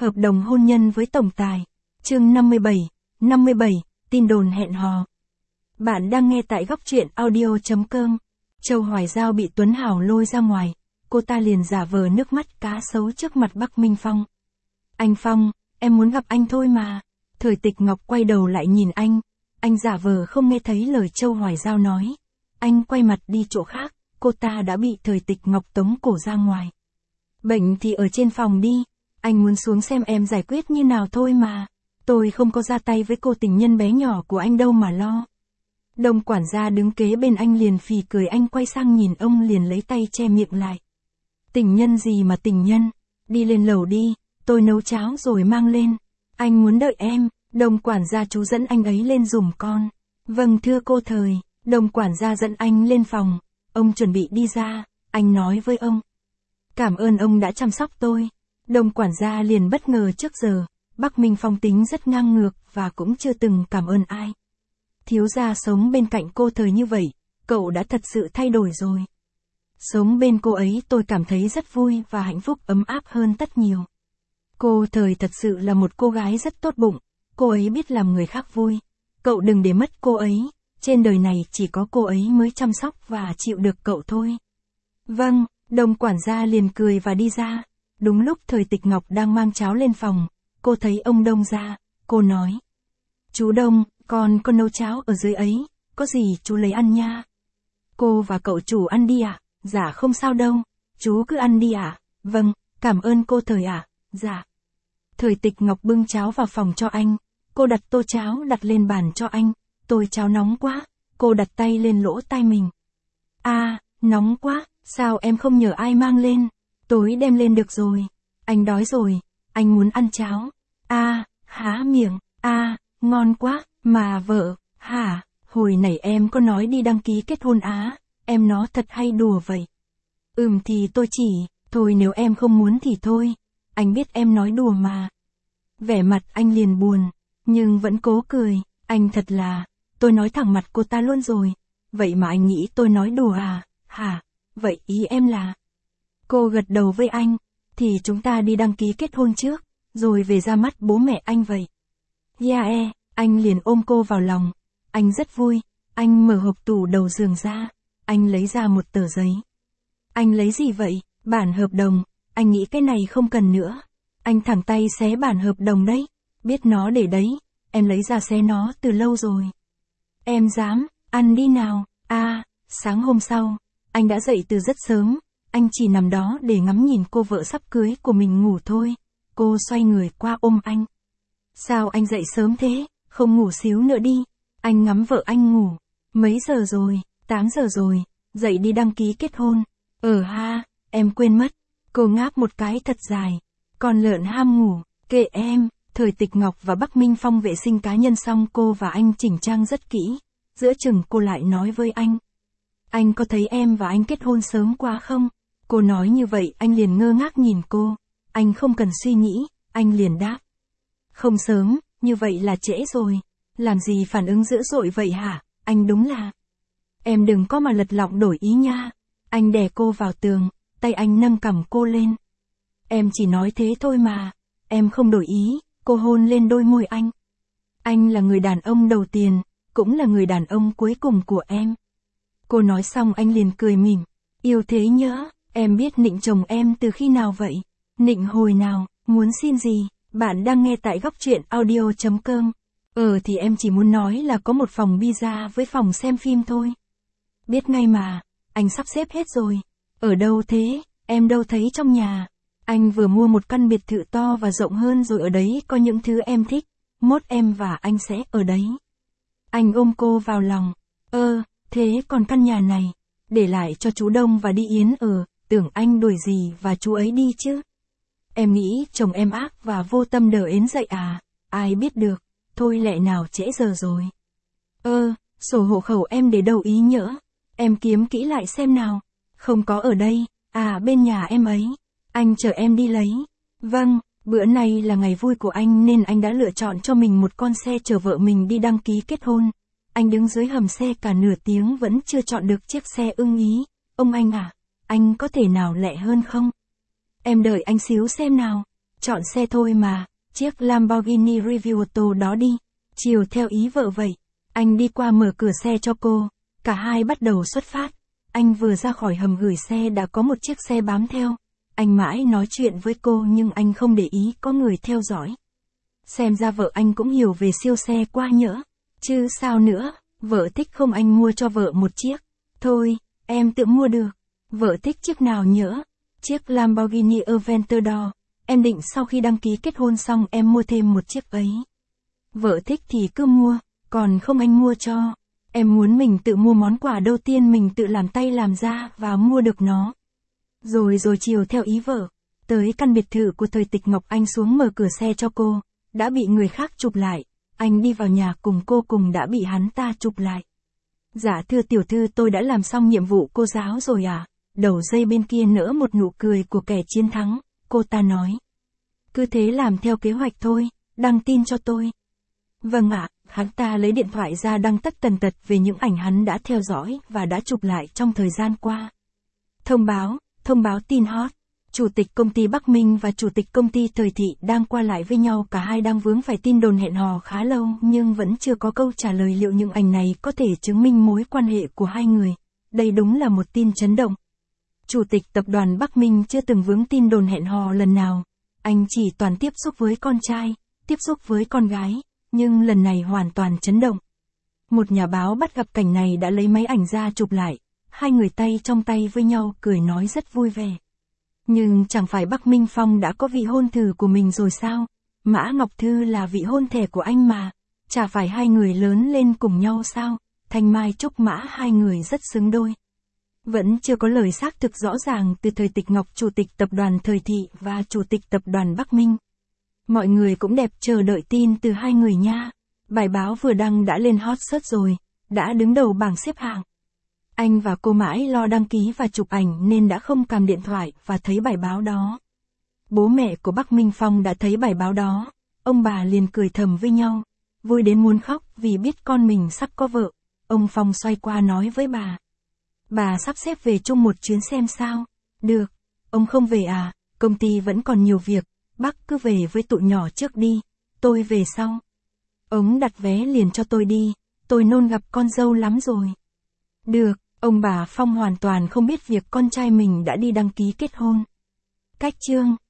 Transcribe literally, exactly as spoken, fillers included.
Hợp đồng hôn nhân với tổng tài. Chương năm mươi bảy, năm mươi bảy, tin đồn hẹn hò. Bạn đang nghe tại góc truyện audio chấm com. Châu Hoài Giao bị Tuấn Hảo lôi ra ngoài, cô ta liền giả vờ nước mắt cá sấu trước mặt Bắc Minh Phong. Anh Phong, em muốn gặp anh thôi mà. Thời Tịch Ngọc quay đầu lại nhìn anh, anh giả vờ không nghe thấy lời Châu Hoài Giao nói. Anh quay mặt đi chỗ khác, cô ta đã bị Thời Tịch Ngọc tống cổ ra ngoài. Bệnh thì ở trên phòng đi, anh muốn xuống xem em giải quyết như nào thôi mà. Tôi không có ra tay với cô tình nhân bé nhỏ của anh đâu mà lo. Đồng quản gia đứng kế bên anh liền phì cười, anh quay sang nhìn ông liền lấy tay che miệng lại. Tình nhân gì mà tình nhân, đi lên lầu đi, tôi nấu cháo rồi mang lên. Anh muốn đợi em, đồng quản gia chú dẫn anh ấy lên giùm con. Vâng thưa cô Thời, đồng quản gia dẫn anh lên phòng, ông chuẩn bị đi ra, anh nói với ông. Cảm ơn ông đã chăm sóc tôi. Đồng quản gia liền bất ngờ, trước giờ, Bắc Minh Phong tính rất ngang ngược và cũng chưa từng cảm ơn ai. Thiếu gia sống bên cạnh cô Thời như vậy, cậu đã thật sự thay đổi rồi. Sống bên cô ấy tôi cảm thấy rất vui và hạnh phúc ấm áp hơn rất nhiều. Cô Thời thật sự là một cô gái rất tốt bụng, cô ấy biết làm người khác vui. Cậu đừng để mất cô ấy, trên đời này chỉ có cô ấy mới chăm sóc và chịu được cậu thôi. Vâng, đồng quản gia liền cười và đi ra. Đúng lúc Thời Tịch Ngọc đang mang cháo lên phòng, cô thấy ông Đông ra, cô nói. Chú Đông, con có nấu cháo ở dưới ấy, có gì chú lấy ăn nha. Cô và cậu chủ ăn đi ạ. À? Dạ không sao đâu, chú cứ ăn đi ạ. À? Vâng, cảm ơn cô Thời ạ. À? Dạ. Thời Tịch Ngọc bưng cháo vào phòng cho anh, cô đặt tô cháo đặt lên bàn cho anh. Tôi cháo nóng quá, cô đặt tay lên lỗ tai mình. À, nóng quá, sao em không nhờ ai mang lên, tối đem lên được rồi. Anh đói rồi, anh muốn ăn cháo. À, há miệng, à, ngon quá, mà vợ, hả, hồi nãy em có nói đi đăng ký kết hôn á, em nói thật hay đùa vậy? Ừm thì tôi chỉ, thôi nếu em không muốn thì thôi, anh biết em nói đùa mà. Vẻ mặt anh liền buồn, nhưng vẫn cố cười, anh thật là, tôi nói thẳng mặt cô ta luôn rồi, vậy mà anh nghĩ tôi nói đùa à, hả, vậy ý em là... Cô gật đầu với anh, thì chúng ta đi đăng ký kết hôn trước, rồi về ra mắt bố mẹ anh vậy. Yeah, e, anh liền ôm cô vào lòng, anh rất vui, anh mở hộp tủ đầu giường ra, anh lấy ra một tờ giấy. Anh lấy gì vậy? Bản hợp đồng, anh nghĩ cái này không cần nữa. Anh thẳng tay xé bản hợp đồng đấy, biết nó để đấy, em lấy ra xé nó từ lâu rồi. Em dám, ăn đi nào. À, sáng hôm sau, anh đã dậy từ rất sớm, anh chỉ nằm đó để ngắm nhìn cô vợ sắp cưới của mình ngủ thôi. Cô xoay người qua ôm anh. Sao anh dậy sớm thế, không ngủ xíu nữa đi. Anh ngắm vợ anh ngủ. Mấy giờ rồi? tám giờ rồi, dậy đi đăng ký kết hôn. Ờ ha, em quên mất. Cô ngáp một cái thật dài. Con lợn ham ngủ, kệ em. Thời Tịch Ngọc và Bắc Minh Phong vệ sinh cá nhân xong, cô và anh chỉnh trang rất kỹ. Giữa chừng cô lại nói với anh. Anh có thấy em và anh kết hôn sớm quá không? Cô nói như vậy anh liền ngơ ngác nhìn cô. Anh không cần suy nghĩ, anh liền đáp. Không sớm, như vậy là trễ rồi. Làm gì phản ứng dữ dội vậy hả? Anh đúng là... Em đừng có mà lật lọng đổi ý nha. Anh đè cô vào tường, tay anh nâng cằm cô lên. Em chỉ nói thế thôi mà. Em không đổi ý, cô hôn lên đôi môi anh. Anh là người đàn ông đầu tiên, cũng là người đàn ông cuối cùng của em. Cô nói xong anh liền cười mỉm. Yêu thế nhỡ, em biết nịnh chồng em từ khi nào vậy? Nịnh hồi nào, muốn xin gì? Bạn đang nghe tại góc truyện audio chấm com. Ờ thì em chỉ muốn nói là có một phòng pizza với phòng xem phim thôi. Biết ngay mà, anh sắp xếp hết rồi. Ở đâu thế, em đâu thấy trong nhà. Anh vừa mua một căn biệt thự to và rộng hơn rồi, ở đấy có những thứ em thích. Mốt em và anh sẽ ở đấy. Anh ôm cô vào lòng. Ơ, thế còn căn nhà này, để lại cho chú Đông và đi Yến ở, tưởng anh đuổi gì và chú ấy đi chứ. Em nghĩ chồng em ác và vô tâm đờ ến dậy à, ai biết được, thôi lẹ nào trễ giờ rồi. Ơ, sổ hộ khẩu em để đâu ý nhỡ, em kiếm kỹ lại xem nào, không có ở đây, à bên nhà em ấy, anh chờ em đi lấy. Vâng, bữa nay là ngày vui của anh nên anh đã lựa chọn cho mình một con xe chở vợ mình đi đăng ký kết hôn. Anh đứng dưới hầm xe cả nửa tiếng vẫn chưa chọn được chiếc xe ưng ý. Ông anh à, anh có thể nào lẹ hơn không? Em đợi anh xíu xem nào. Chọn xe thôi mà, chiếc Lamborghini Revuelto đó đi. Chiều theo ý vợ vậy. Anh đi qua mở cửa xe cho cô. Cả hai bắt đầu xuất phát. Anh vừa ra khỏi hầm gửi xe đã có một chiếc xe bám theo. Anh mãi nói chuyện với cô nhưng anh không để ý có người theo dõi. Xem ra vợ anh cũng hiểu về siêu xe quá nhỡ. Chứ sao nữa, vợ thích không anh mua cho vợ một chiếc. Thôi, em tự mua được. Vợ thích chiếc nào nhỡ? Chiếc Lamborghini Aventador. Em định sau khi đăng ký kết hôn xong em mua thêm một chiếc ấy. Vợ thích thì cứ mua, còn không anh mua cho. Em muốn mình tự mua món quà đầu tiên mình tự làm tay làm ra và mua được nó. Rồi rồi chiều theo ý vợ. Tới căn biệt thự của thời Tịch Ngọc anh xuống mở cửa xe cho cô. Đã bị người khác chụp lại. Anh đi vào nhà cùng cô cùng đã bị hắn ta chụp lại. Dạ thưa tiểu thư tôi đã làm xong nhiệm vụ cô giáo rồi à? Đầu dây bên kia nở một nụ cười của kẻ chiến thắng. Cô ta nói. Cứ thế làm theo kế hoạch thôi, đăng tin cho tôi. Vâng ạ, hắn ta lấy điện thoại ra đăng tất tần tật về những ảnh hắn đã theo dõi và đã chụp lại trong thời gian qua. Thông báo, thông báo tin hot. Chủ tịch công ty Bắc Minh và chủ tịch công ty Thời Thị đang qua lại với nhau, cả hai đang vướng phải tin đồn hẹn hò khá lâu nhưng vẫn chưa có câu trả lời liệu những ảnh này có thể chứng minh mối quan hệ của hai người. Đây đúng là một tin chấn động. Chủ tịch tập đoàn Bắc Minh chưa từng vướng tin đồn hẹn hò lần nào. Anh chỉ toàn tiếp xúc với con trai, tiếp xúc với con gái, nhưng lần này hoàn toàn chấn động. Một nhà báo bắt gặp cảnh này đã lấy máy ảnh ra chụp lại, hai người tay trong tay với nhau cười nói rất vui vẻ. Nhưng chẳng phải Bắc Minh Phong đã có vị hôn thử của mình rồi sao? Mã Ngọc Thư là vị hôn thẻ của anh mà, chả phải hai người lớn lên cùng nhau sao? Thanh Mai Trúc Mã hai người rất xứng đôi. Vẫn chưa có lời xác thực rõ ràng từ thời Tịch Ngọc chủ tịch tập đoàn Thời Thị và chủ tịch tập đoàn Bắc Minh. Mọi người cũng đẹp chờ đợi tin từ hai người nha. Bài báo vừa đăng đã lên hot search rồi, đã đứng đầu bảng xếp hạng. Anh và cô mãi lo đăng ký và chụp ảnh nên đã không cầm điện thoại và thấy bài báo đó. Bố mẹ của Bắc Minh Phong đã thấy bài báo đó, ông bà liền cười thầm với nhau, vui đến muốn khóc vì biết con mình sắp có vợ. Ông Phong xoay qua nói với bà. Bà sắp xếp về chung một chuyến xem sao? Được. Ông không về à? Công ty vẫn còn nhiều việc, bác cứ về với tụi nhỏ trước đi, tôi về sau. Ông đặt vé liền cho tôi đi, tôi nôn gặp con dâu lắm rồi. Được, ông bà Phong hoàn toàn không biết việc con trai mình đã đi đăng ký kết hôn. Cách chương